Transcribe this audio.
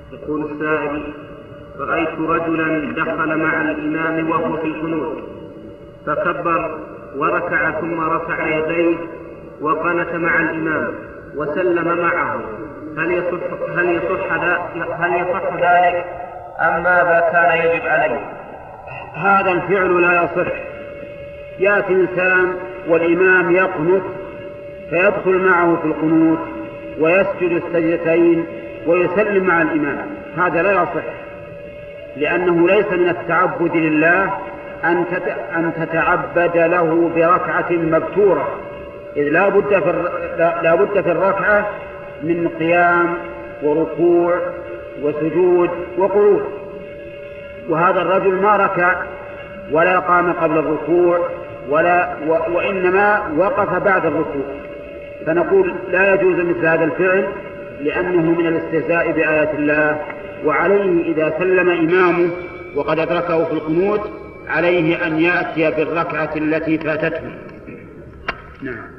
يقول السائل: رأيت رجلا دخل مع الإمام وهو في القنوت فكبر وركع ثم رفع يديه وقنت مع الإمام وسلم معه، هل يصح ذلك أم ماذا كان يجب عليه؟ هذا الفعل لا يصح. يأتي إنسان والإمام يقنت فيدخل معه في القنوت ويسجد السجدتين ويسلم مع الإمام، هذا لا يصح، لأنه ليس من التعبد لله أن تتعبد له بركعة مبتورة، إذ لا بد في الركعة من قيام وركوع وسجود وقعود، وهذا الرجل ما ركع ولا قام قبل الركوع وإنما وقف بعد الركوع، فنقول لا يجوز مثل هذا الفعل لأنه من الاستهزاء بآيات الله، وعليه إذا سلم إمامه وقد أدركه في القنوت عليه أن يأتي بالركعة التي فاتته. نعم.